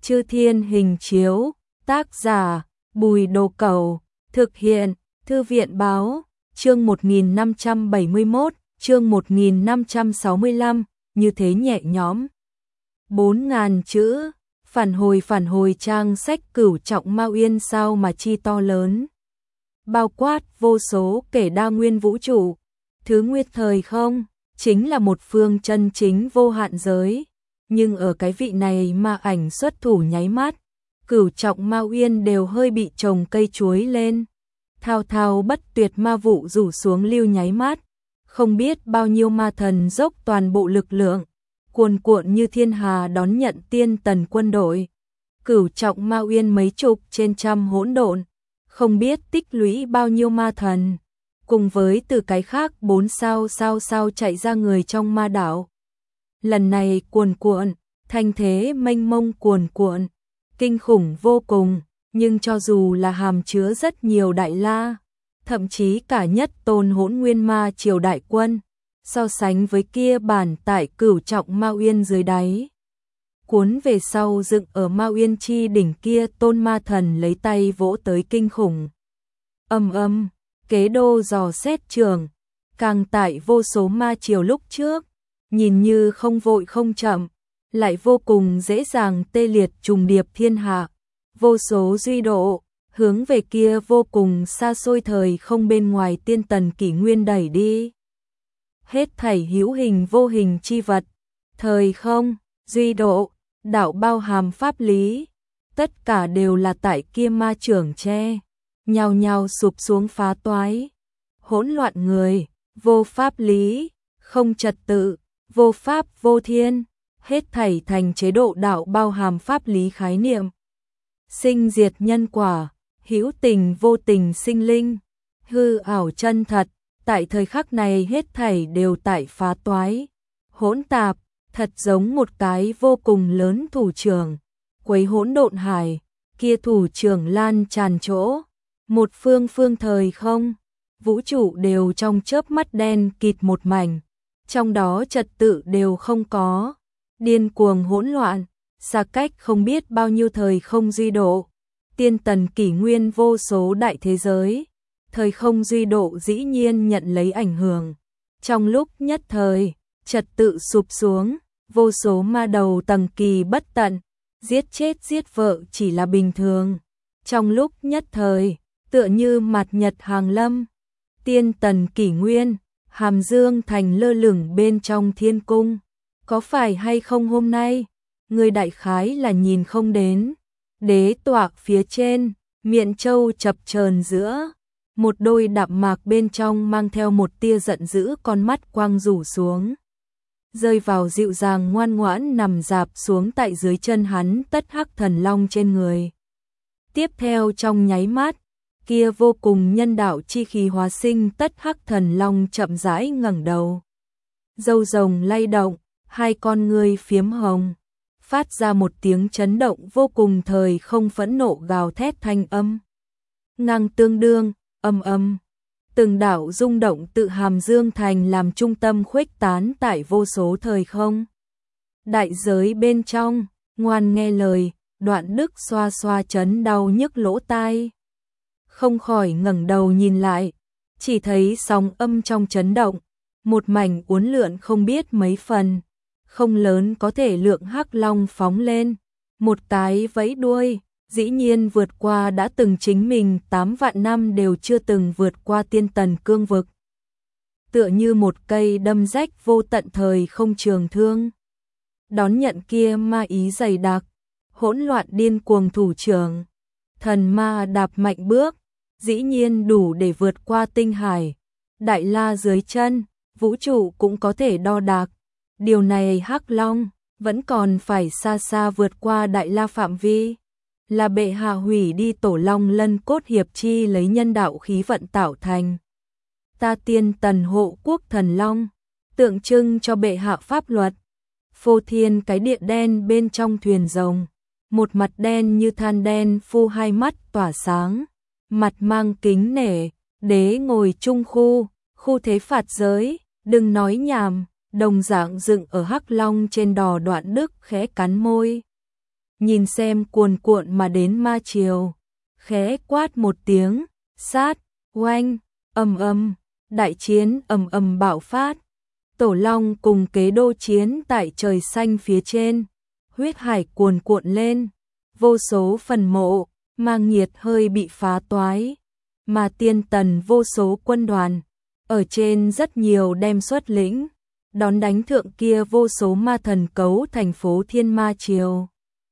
Chư Thiên Hình Chiếu, tác giả Bùi Đồ Cẩu, thực hiện Thư viện Báo, chương 1571, chương 1565, như thế nhẹ nhõm. 4.000 chữ, phản hồi trang sách Cửu Trọng Ma Uyên sao mà chi to lớn. Bao quát vô số kể đa nguyên vũ trụ, thứ nguyên thời không, chính là một phương chân chính vô hạn giới. Nhưng ở cái vị này ma ảnh xuất thủ nháy mắt, Cửu Trọng Ma Uyên đều hơi bị trồng cây chuối lên. Thao thao bất tuyệt ma vụ rủ xuống lưu nháy mắt, không biết bao nhiêu ma thần dốc toàn bộ lực lượng, cuồn cuộn như thiên hà đón nhận tiên tần quân đội. Cửu Trọng Ma Uyên mấy chục trên trăm hỗn độn, không biết tích lũy bao nhiêu ma thần, cùng với từ cái khác 4 sao chạy ra người trong ma đảo. Lần này cuồn cuộn, thanh thế mênh mông cuồn cuộn, kinh khủng vô cùng, nhưng cho dù là hàm chứa rất nhiều đại la, thậm chí cả nhất tôn hỗn nguyên ma triều đại quân, so sánh với kia bản tại Cửu Trọng Ma Uyên dưới đáy. Cuốn về sau dựng ở Ma Uyên chi đỉnh kia tôn ma thần lấy tay vỗ tới kinh khủng. Kế đô dò xét trường, càng tại vô số ma triều lúc trước, nhìn như không vội không chậm, lại vô cùng dễ dàng tê liệt trùng điệp thiên hạ, vô số duy độ, hướng về kia vô cùng xa xôi thời không bên ngoài tiên tần kỷ nguyên đẩy đi. Hết thảy hữu hình vô hình chi vật, thời không, duy độ, đạo bao hàm pháp lý, tất cả đều là tại kia ma trưởng che, nhao nhao sụp xuống phá toái. Hỗn loạn người, vô pháp lý, không trật tự, vô pháp vô thiên, hết thảy thành chế độ đạo bao hàm pháp lý khái niệm. Sinh diệt nhân quả, hữu tình vô tình sinh linh, hư ảo chân thật, tại thời khắc này hết thảy đều tại phá toái. Hỗn tạp, thật giống một cái vô cùng lớn thủ trưởng, quấy hỗn độn hải, kia thủ trưởng lan tràn chỗ, một phương thời không, vũ trụ đều trong chớp mắt đen kịt một mảnh, trong đó trật tự đều không có, điên cuồng hỗn loạn, xa cách không biết bao nhiêu thời không duy độ, tiên tần kỷ nguyên vô số đại thế giới, thời không duy độ dĩ nhiên nhận lấy ảnh hưởng. Trong lúc nhất thời, trật tự sụp xuống, vô số ma đầu tầng kỳ bất tận, giết chết giết vợ chỉ là bình thường. Trong lúc nhất thời, tựa như mặt nhật hàng lâm, tiên tần kỷ nguyên, Hàm Dương thành lơ lửng bên trong thiên cung. Có phải hay không hôm nay, người đại khái là nhìn không đến. Đế tọa phía trên, miệng châu chập chờn giữa, một đôi đạm mạc bên trong mang theo một tia giận dữ con mắt quang rủ xuống. Rơi vào dịu dàng ngoan ngoãn nằm dạp xuống tại dưới chân hắn tất hắc thần long trên người. Tiếp theo trong nháy mắt, kia vô cùng nhân đạo chi khí hóa sinh tất hắc thần long chậm rãi ngẩng đầu. Râu rồng lay động, hai con ngươi phiếm hồng, phát ra một tiếng chấn động vô cùng thời không phẫn nộ gào thét thanh âm. Ngang tương đương, từng đạo rung động tự Hàm Dương thành làm trung tâm khuếch tán tại vô số thời không. Đại giới bên trong, ngoan nghe lời, Đoạn Đức xoa xoa chấn đau nhức lỗ tai. Không khỏi ngẩng đầu nhìn lại, chỉ thấy sóng âm trong chấn động, một mảnh uốn lượn không biết mấy phần, không lớn có thể lượng hắc long phóng lên, một cái vẫy đuôi, dĩ nhiên vượt qua đã từng chính mình 8 vạn năm đều chưa từng vượt qua tiên tần cương vực. Tựa như một cây đâm rách vô tận thời không trường thương. Đón nhận kia ma ý dày đặc, hỗn loạn điên cuồng thủ trưởng, thần ma đạp mạnh bước, dĩ nhiên đủ để vượt qua tinh hải, đại la dưới chân, vũ trụ cũng có thể đo đạc. Điều này hắc long vẫn còn phải xa xa vượt qua đại la phạm vi, là bệ hạ hủy đi tổ long lân cốt hiệp chi lấy nhân đạo khí vận tạo thành. Ta tiên tần hộ quốc thần long, tượng trưng cho bệ hạ pháp luật. Phô thiên cái điện đen bên trong thuyền rồng, một mặt đen như than đen phu hai mắt tỏa sáng, mặt mang kính nể, đế ngồi trung khu thế phạt giới, đừng nói nhảm, đồng dạng dựng ở hắc long trên đò Đoạn Đức khẽ cắn môi. nhìn xem cuồn cuộn mà đến ma triều, khẽ quát một tiếng, sát, oanh, đại chiến ầm ầm bạo phát. Tổ Long cùng Kế Đô chiến tại trời xanh phía trên, huyết hải cuồn cuộn lên, vô số phần mộ, mang nhiệt hơi bị phá toái, mà Tiên Tần vô số quân đoàn, ở trên rất nhiều đem xuất lĩnh, đón đánh thượng kia vô số ma thần cấu thành phố Thiên Ma Triều.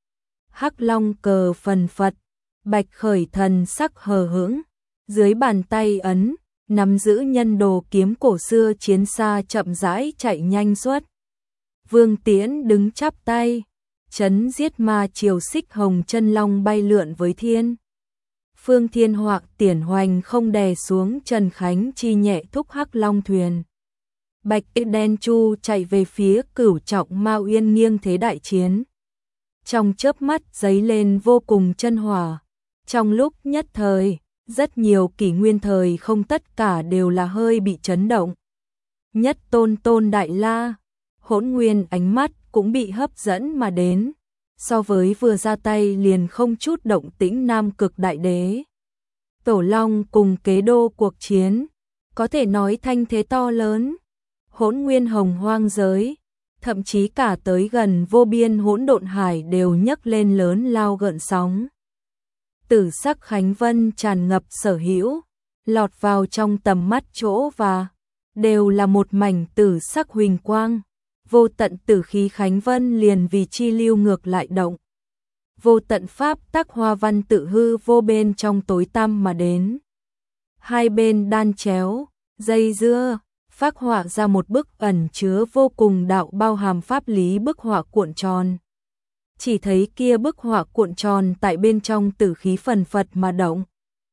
Hắc Long cờ phần phật, Bạch Khởi thần sắc hờ hững, dưới bàn tay ấn, nắm giữ nhân đồ kiếm cổ xưa chiến xa chậm rãi chạy nhanh xuất. Vương Tiễn đứng chắp tay, chấn giết ma triều xích hồng chân long bay lượn với thiên. Phương Thiên Hoạc Tiển Hoành không đè xuống Trần Khánh chi nhẹ thúc Hắc Long thuyền. Bạch Đen Chu chạy về phía Cửu Trọng Ma Uyên nghiêng thế đại chiến. Trong chớp mắt giấy lên vô cùng chân hỏa. Trong lúc nhất thời, rất nhiều kỷ nguyên thời không tất cả đều là hơi bị chấn động. Nhất tôn đại la, Hỗn Nguyên ánh mắt cũng bị hấp dẫn mà đến. So với vừa ra tay liền không chút động tĩnh Nam Cực Đại Đế. Tổ Long cùng Kế Đô cuộc chiến, có thể nói thanh thế to lớn. Hỗn Nguyên hồng hoang giới, thậm chí cả tới gần vô biên hỗn độn hải đều nhấc lên lớn lao gợn sóng. Tử sắc Khánh Vân tràn ngập sở hữu, lọt vào trong tầm mắt chỗ và đều là một mảnh tử sắc huỳnh quang. Vô tận tử khí Khánh Vân liền vì chi lưu ngược lại động. Vô tận pháp tắc hoa văn tự hư vô bên trong tối tăm mà đến. Hai bên đan chéo, dây dưa, phác họa ra một bức ẩn chứa vô cùng đạo bao hàm pháp lý bức họa cuộn tròn. Chỉ thấy kia bức họa cuộn tròn tại bên trong tử khí phần phật mà động.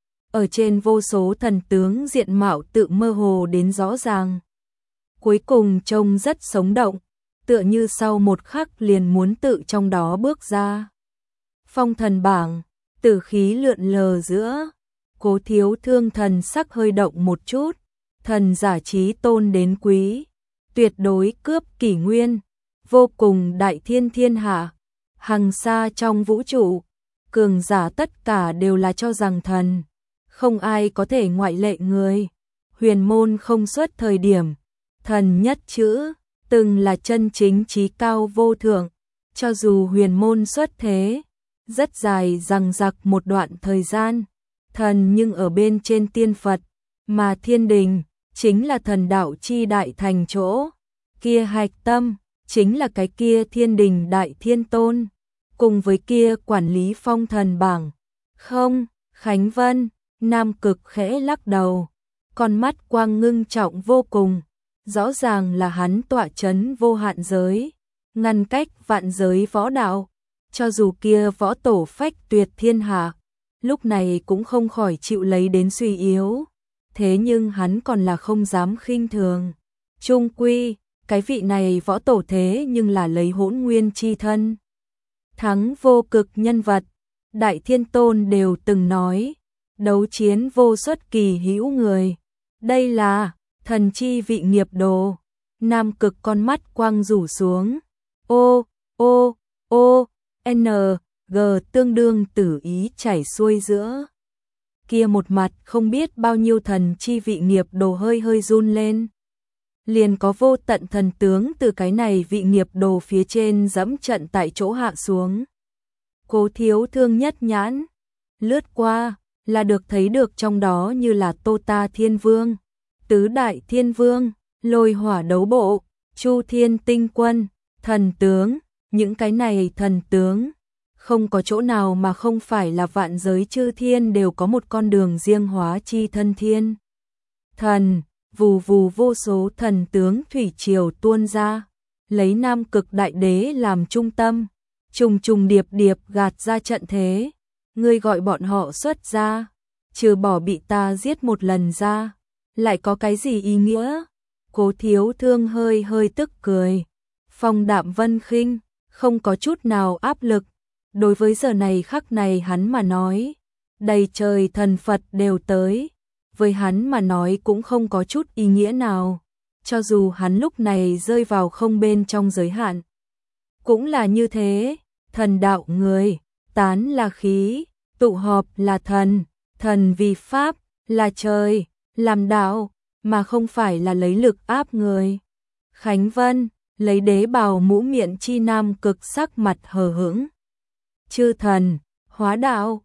Ở trên vô số thần tướng diện mạo tự mơ hồ đến rõ ràng. Cuối cùng trông rất sống động, tựa như sau một khắc liền muốn tự trong đó bước ra. Phong thần bảng, tử khí lượn lờ giữa, Cố Thiếu Thương thần sắc hơi động một chút, thần giả trí tôn đến quý, tuyệt đối cướp kỷ nguyên, vô cùng đại thiên thiên hạ, hằng xa trong vũ trụ, cường giả tất cả đều là cho rằng thần, không ai có thể ngoại lệ người. Huyền môn không xuất thời điểm, thần nhất chữ, từng là chân chính trí cao vô thượng, cho dù huyền môn xuất thế, rất dài dằng dặc một đoạn thời gian, thần nhưng ở bên trên tiên Phật, mà thiên đình, chính là thần đạo chi đại thành chỗ, kia hạch tâm, chính là cái kia thiên đình đại thiên tôn, cùng với kia quản lý phong thần bảng. Không, Khánh Vân, Nam Cực khẽ lắc đầu, con mắt quang ngưng trọng vô cùng, rõ ràng là hắn tọa chấn vô hạn giới, ngăn cách vạn giới võ đạo, cho dù kia võ tổ phách tuyệt thiên hạ, lúc này cũng không khỏi chịu lấy đến suy yếu, thế nhưng hắn còn là không dám khinh thường. Chung quy, cái vị này võ tổ thế nhưng là lấy hỗn nguyên chi thân. Thắng vô cực nhân vật, Đại Thiên Tôn đều từng nói, đấu chiến vô xuất kỳ hữu người. Đây là thần chi vị nghiệp đồ. Nam Cực con mắt quang rủ xuống. N, G tương đương tử ý chảy xuôi giữa. Kia một mặt không biết bao nhiêu thần chi vị nghiệp đồ hơi hơi run lên. Liền có vô tận thần tướng từ cái này vị nghiệp đồ phía trên dẫm trận tại chỗ hạ xuống. Cố Thiếu Thương nhất nhãn, lướt qua, là được thấy được trong đó như là Tô Ta Thiên Vương, Tứ Đại Thiên Vương, Lôi Hỏa Đấu Bộ, Chu Thiên Tinh Quân, thần tướng, những cái này thần tướng, không có chỗ nào mà không phải là vạn giới chư thiên đều có một con đường riêng hóa chi thân thiên. Thần, vù vù vô số thần tướng thủy triều tuôn ra, lấy Nam Cực Đại Đế làm trung tâm, trùng trùng điệp điệp gạt ra trận thế. Ngươi gọi bọn họ xuất ra, trừ bỏ bị ta giết một lần ra, lại có cái gì ý nghĩa? Cố Thiếu Thương hơi hơi tức cười, phong đạm vân khinh, không có chút nào áp lực. Đối với giờ này khắc này hắn mà nói, đầy trời thần Phật đều tới, với hắn mà nói cũng không có chút ý nghĩa nào, cho dù hắn lúc này rơi vào không bên trong giới hạn. Cũng là như thế, thần đạo người, tán là khí, tụ họp là thần, thần vì pháp, là trời, làm đạo, mà không phải là lấy lực áp người. Khánh Vân, lấy đế bào mũ miệng chi Nam Cực sắc mặt hờ hững. Chư thần, hóa đạo,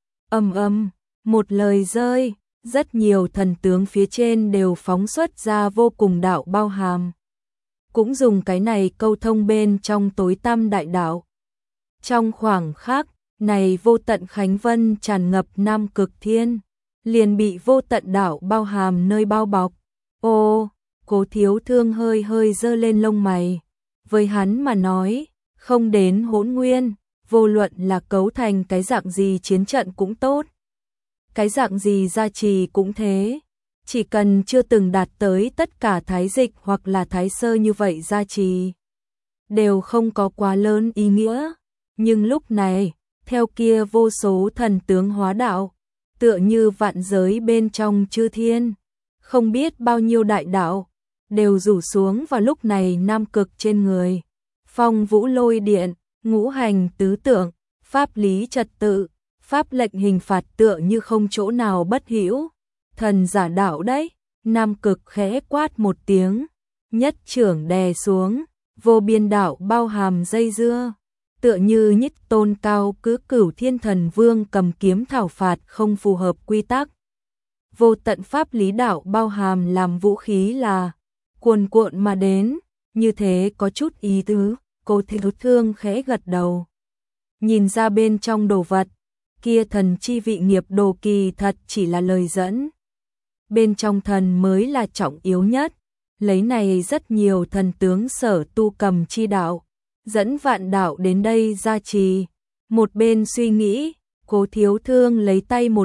một lời rơi, rất nhiều thần tướng phía trên đều phóng xuất ra vô cùng đạo bao hàm. Cũng dùng cái này câu thông bên trong tối tăm đại đạo. Trong khoảng khắc này vô tận Khánh Vân tràn ngập Nam Cực Thiên, liền bị vô tận đạo bao hàm nơi bao bọc. Ô, Cố Thiếu Thương hơi hơi giơ lên lông mày. Với hắn mà nói, không đến Hỗn Nguyên, vô luận là cấu thành cái dạng gì chiến trận cũng tốt. Cái dạng gì gia trì cũng thế. Chỉ cần chưa từng đạt tới tất cả thái dịch hoặc là thái sơ như vậy gia trì, đều không có quá lớn ý nghĩa. Nhưng lúc này, theo kia vô số thần tướng hóa đạo, tựa như vạn giới bên trong chư thiên, không biết bao nhiêu đại đạo, đều rủ xuống vào lúc này Nam Cực trên người. Phong vũ lôi điện, ngũ hành tứ tượng, pháp lý trật tự, pháp lệnh hình phạt tựa như không chỗ nào bất hữu. Thần giả đạo đấy, Nam Cực khẽ quát một tiếng, nhất trưởng đè xuống, vô biên đạo bao hàm dây dưa, tựa như nhất tôn cao cứ cửu thiên thần vương cầm kiếm thảo phạt không phù hợp quy tắc. Vô tận pháp lý đạo bao hàm làm vũ khí là cuồn cuộn mà đến, như thế có chút ý tứ. Cố Thiếu Thương khẽ gật đầu, nhìn ra bên trong đồ vật, kia thần chi vị nghiệp đồ kỳ thật chỉ là lời dẫn. Bên trong thần mới là trọng yếu nhất, lấy này rất nhiều thần tướng sở tu cầm chi đạo, dẫn vạn đạo đến đây gia trì. Một bên suy nghĩ, Cố Thiếu Thương lấy tay một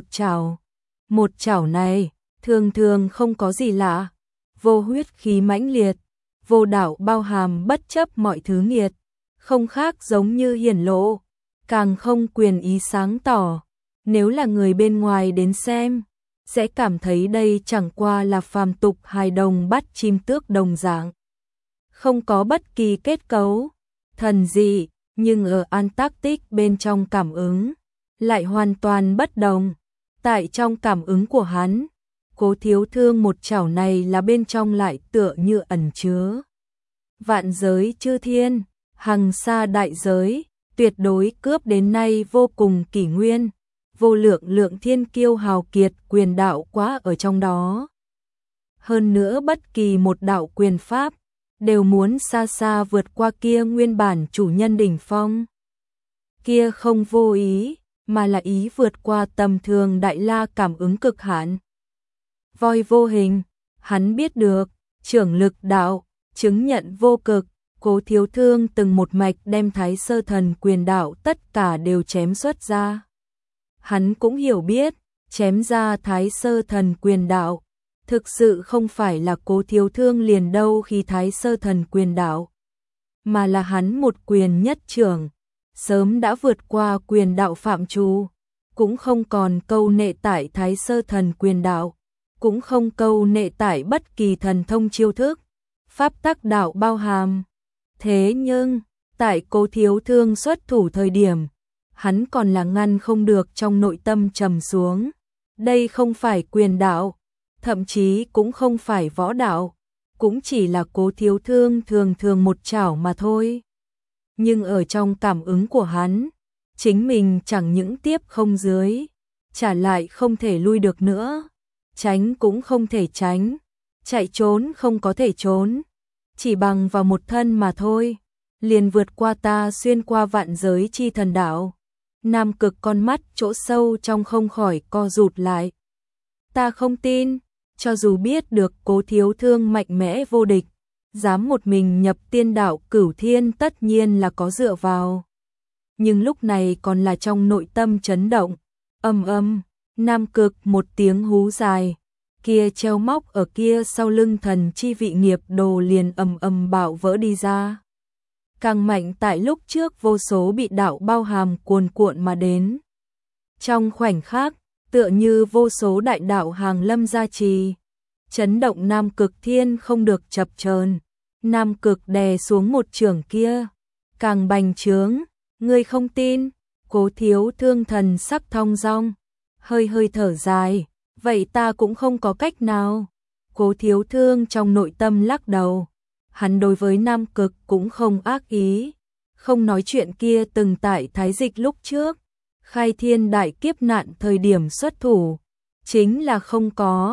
chảo này, thường thường không có gì lạ, vô huyết khí mãnh liệt, vô đạo bao hàm bất chấp mọi thứ nghiệt, không khác giống như hiển lộ, càng không quyền ý sáng tỏ. Nếu là người bên ngoài đến xem, sẽ cảm thấy đây chẳng qua là phàm tục hài đồng bắt chim tước đồng dạng, không có bất kỳ kết cấu thần dị, nhưng ở Antarctic bên trong cảm ứng lại hoàn toàn bất đồng. Tại trong cảm ứng của hắn, Cố Thiếu Thương một chảo này là bên trong lại tựa như ẩn chứa vạn giới chư thiên, hằng sa đại giới, tuyệt đối cướp đến nay vô cùng kỷ nguyên, vô lượng lượng thiên kiêu hào kiệt quyền đạo quá ở trong đó. Hơn nữa bất kỳ một đạo quyền pháp đều muốn xa xa vượt qua kia nguyên bản chủ nhân đỉnh phong. Kia không vô ý, mà là ý vượt qua tầm thường đại la cảm ứng cực hạn. Voi vô hình, hắn biết được, trưởng lực đạo, chứng nhận vô cực. Cố Thiếu Thương từng một mạch đem Thái Sơ Thần quyền đạo tất cả đều chém xuất ra. Hắn cũng hiểu biết, chém ra Thái Sơ Thần quyền đạo, thực sự không phải là Cố Thiếu Thương liền đâu khi Thái Sơ Thần quyền đạo, mà là hắn một quyền nhất trưởng, sớm đã vượt qua quyền đạo phạm trù, cũng không còn câu nệ tại Thái Sơ Thần quyền đạo, cũng không câu nệ tại bất kỳ thần thông chiêu thức, pháp tắc đạo bao hàm. Thế nhưng, tại Cố Thiếu Thương xuất thủ thời điểm, hắn còn là ngăn không được trong nội tâm trầm xuống. Đây không phải quyền đạo, thậm chí cũng không phải võ đạo, cũng chỉ là Cố Thiếu Thương thường thường một chảo mà thôi. Nhưng ở trong cảm ứng của hắn, chính mình chẳng những tiếp không dưới, trả lại không thể lui được nữa, tránh cũng không thể tránh, chạy trốn không có thể trốn, chỉ bằng vào một thân mà thôi, liền vượt qua ta xuyên qua vạn giới chi thần đạo. Nam Cực con mắt chỗ sâu trong không khỏi co rụt lại. Ta không tin, cho dù biết được Cố Thiếu Thương mạnh mẽ vô địch, dám một mình nhập tiên đạo cửu thiên tất nhiên là có dựa vào. Nhưng lúc này còn là trong nội tâm chấn động, Nam Cực một tiếng hú dài, kia treo móc ở kia sau lưng thần chi vị nghiệp đồ liền bạo vỡ đi ra. Càng mạnh tại lúc trước vô số bị đạo bao hàm cuồn cuộn mà đến. Trong khoảnh khắc, tựa như vô số đại đạo hàng lâm gia trì, chấn động Nam Cực thiên không được chập chờn. Nam Cực đè xuống một chưởng kia, càng bành trướng, Ngươi không tin? Cố Thiếu Thương thần sắc thong dong, hơi hơi thở dài, vậy ta cũng không có cách nào. Cố Thiếu Thương trong nội tâm lắc đầu, hắn đối với Nam Cực cũng không ác ý, không nói chuyện kia từng tại Thái Dịch lúc trước, khai thiên đại kiếp nạn thời điểm xuất thủ, chính là không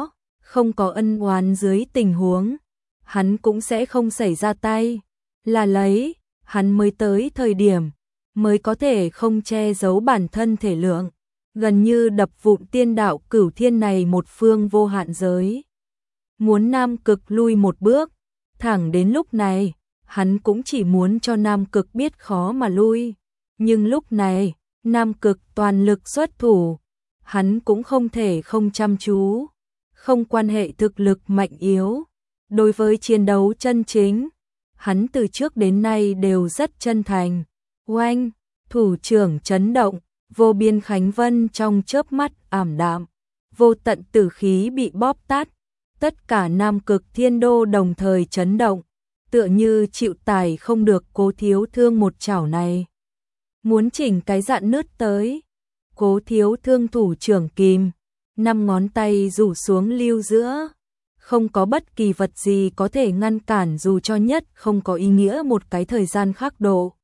có ân oán dưới tình huống, hắn cũng sẽ không xảy ra tay, là lấy, hắn mới tới thời điểm, mới có thể không che giấu bản thân thể lượng, gần như đập vụn tiên đạo cửu thiên này một phương vô hạn giới. Muốn Nam Cực lui một bước, thẳng đến lúc này, hắn cũng chỉ muốn cho Nam Cực biết khó mà lui, nhưng lúc này, Nam Cực toàn lực xuất thủ, hắn cũng không thể không chăm chú, không quan hệ thực lực mạnh yếu. Đối với chiến đấu chân chính, hắn từ trước đến nay đều rất chân thành. Oanh, thủ trưởng chấn động, vô biên Khánh Vân trong chớp mắt ảm đạm, vô tận tử khí bị bóp tát, tất cả Nam Cực Thiên Đô đồng thời chấn động, tựa như chịu tải không được Cố Thiếu Thương một chảo này. Muốn chỉnh cái dạn nứt tới, Cố Thiếu Thương thủ trưởng kìm, 5 ngón tay rủ xuống lưu giữa, không có bất kỳ vật gì có thể ngăn cản dù cho nhất không có ý nghĩa một cái thời gian khắc độ.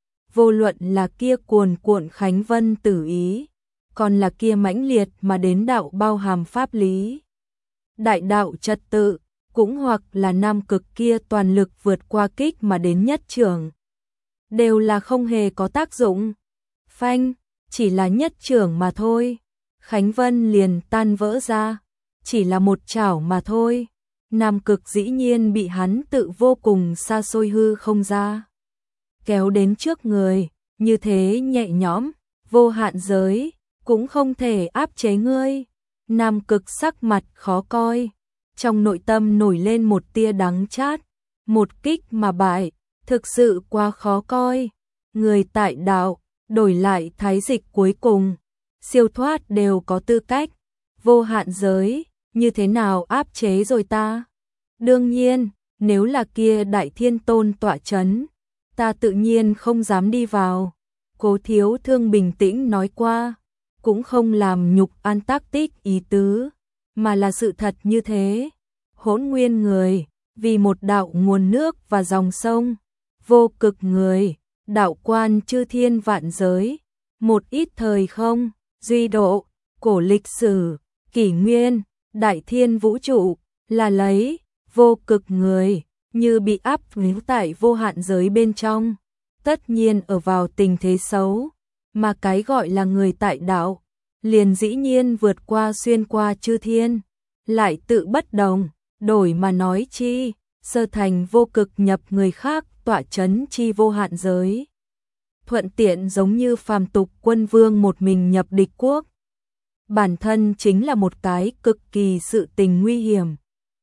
Vô luận là kia cuồn cuộn Khánh Vân tử ý, còn là kia mãnh liệt mà đến đạo bao hàm pháp lý, đại đạo trật tự, cũng hoặc là Nam Cực kia toàn lực vượt qua kích mà đến nhất trưởng, đều là không hề có tác dụng. Phanh, chỉ là nhất trưởng mà thôi, Khánh Vân liền tan vỡ ra, chỉ là một chảo mà thôi. Nam Cực dĩ nhiên bị hắn tự vô cùng xa xôi hư không ra kéo đến trước người, như thế nhẹ nhõm, vô hạn giới, cũng không thể áp chế ngươi. Nam Cực sắc mặt khó coi, trong nội tâm nổi lên một tia đắng chát, một kích mà bại, thực sự quá khó coi. Người tại đạo, đổi lại Thái Dịch cuối cùng, siêu thoát đều có tư cách, vô hạn giới, như thế nào áp chế rồi ta? Đương nhiên, nếu là kia Đại Thiên Tôn tọa chấn, ta tự nhiên không dám đi vào. Cố Thiếu Thương bình tĩnh nói qua, cũng không làm nhục an tác tích ý tứ, mà là sự thật như thế. Hỗn nguyên người, vì một đạo nguồn nước và dòng sông, vô cực người, đạo quan chư thiên vạn giới, một ít thời không, duy độ, cổ lịch sử, kỷ nguyên, đại thiên vũ trụ, là lấy, vô cực người, như bị áp níu tại vô hạn giới bên trong, tất nhiên ở vào tình thế xấu, mà cái gọi là người tại đạo, liền dĩ nhiên vượt qua xuyên qua chư thiên, lại tự bất đồng, đổi mà nói chi, sơ thành vô cực nhập người khác tọa chấn chi vô hạn giới. Thuận tiện giống như phàm tục quân vương một mình nhập địch quốc. Bản thân chính là một cái cực kỳ sự tình nguy hiểm.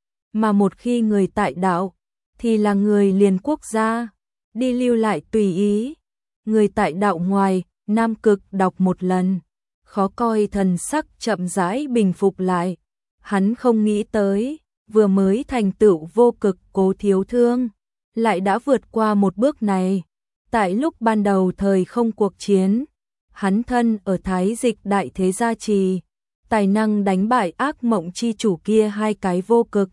Mà một khi người tại đạo, thì là người liền quốc gia, đi lưu lại tùy ý. Người tại đạo ngoài, Nam Cực đọc một lần, khó coi thần sắc chậm rãi bình phục lại. Hắn không nghĩ tới, vừa mới thành tựu vô cực Cố Thiếu Thương, lại đã vượt qua một bước này. Tại lúc ban đầu thời không cuộc chiến, hắn thân ở Thái Dịch đại thế gia trì, tài năng đánh bại ác mộng chi chủ kia hai cái vô cực.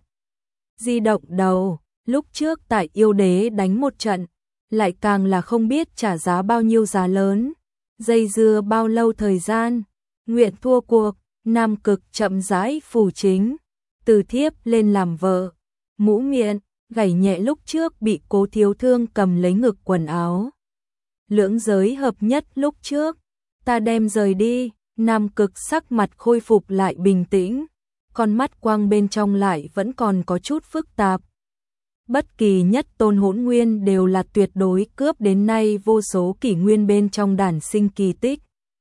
Di động đầu, lúc trước tại yêu đế đánh một trận, lại càng là không biết trả giá bao nhiêu giá lớn, dây dưa bao lâu thời gian, nguyện thua cuộc, Nam Cực chậm rãi phủ chính, từ thiếp lên làm vợ, mũ miệng, gảy nhẹ lúc trước bị Cố Thiếu Thương cầm lấy ngực quần áo. Lưỡng giới hợp nhất lúc trước, ta đem rời đi, Nam Cực sắc mặt khôi phục lại bình tĩnh, con mắt quang bên trong lại vẫn còn có chút phức tạp. Bất kỳ nhất tôn hỗn nguyên đều là tuyệt đối cướp đến nay vô số kỷ nguyên bên trong đản sinh kỳ tích.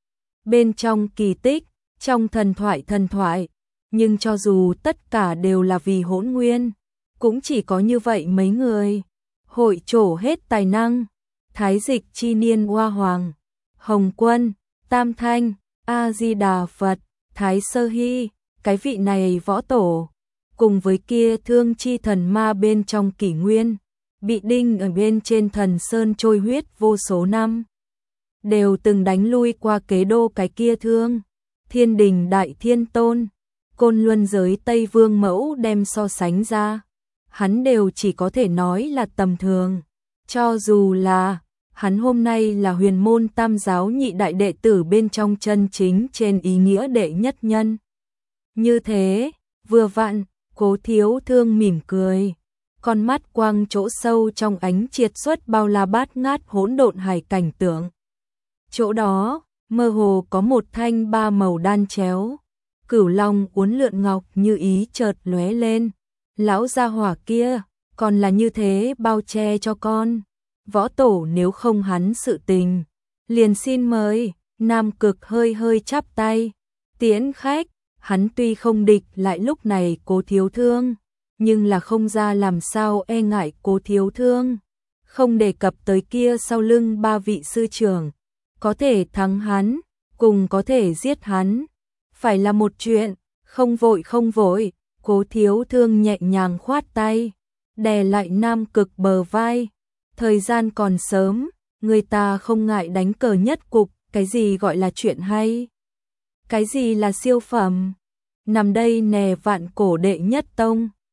Bên trong kỳ tích, trong thần thoại, nhưng cho dù tất cả đều là vì hỗn nguyên, cũng chỉ có như vậy mấy người. Hội trổ hết tài năng, Thái Dịch chi niên Hoa Hoàng, Hồng Quân, Tam Thanh, A-di-đà Phật, Thái Sơ Hy, cái vị này võ tổ, cùng với kia thương chi thần ma bên trong kỷ nguyên, bị đinh ở bên trên thần sơn trôi huyết vô số năm. đều từng đánh lui qua kế đô cái kia Thương Thiên Đình Đại Thiên Tôn, Côn Luân giới Tây Vương Mẫu đem so sánh ra, hắn đều chỉ có thể nói là tầm thường. Cho dù là hắn hôm nay là huyền môn tam giáo nhị đại đệ tử bên trong chân chính trên ý nghĩa đệ nhất nhân. Như thế, vừa vặn, Cố Thiếu Thương mỉm cười, con mắt quang chỗ sâu trong ánh triệt xuất bao la bát ngát hỗn độn hải cảnh tượng. Chỗ đó, mơ hồ có một thanh ba màu đan chéo, cửu long uốn lượn ngọc như ý chợt lóe lên. Lão gia hỏa kia, còn là như thế bao che cho con. Võ tổ nếu không hắn sự tình, liền xin mời. Nam Cực hơi hơi chắp tay, tiễn khách. Hắn tuy không địch lại lúc này Cố Thiếu Thương, nhưng là không ra làm sao e ngại Cố Thiếu Thương. Không đề cập tới kia sau lưng ba vị sư trưởng, có thể thắng hắn, cùng có thể giết hắn, phải là một chuyện, không vội không vội. Cố Thiếu Thương nhẹ nhàng khoát tay, đè lại Nam Cực bờ vai. Thời gian còn sớm, người ta không ngại đánh cờ nhất cục, cái gì gọi là chuyện hay? Cái gì là siêu phẩm? Nằm đây nè vạn cổ đệ nhất tông,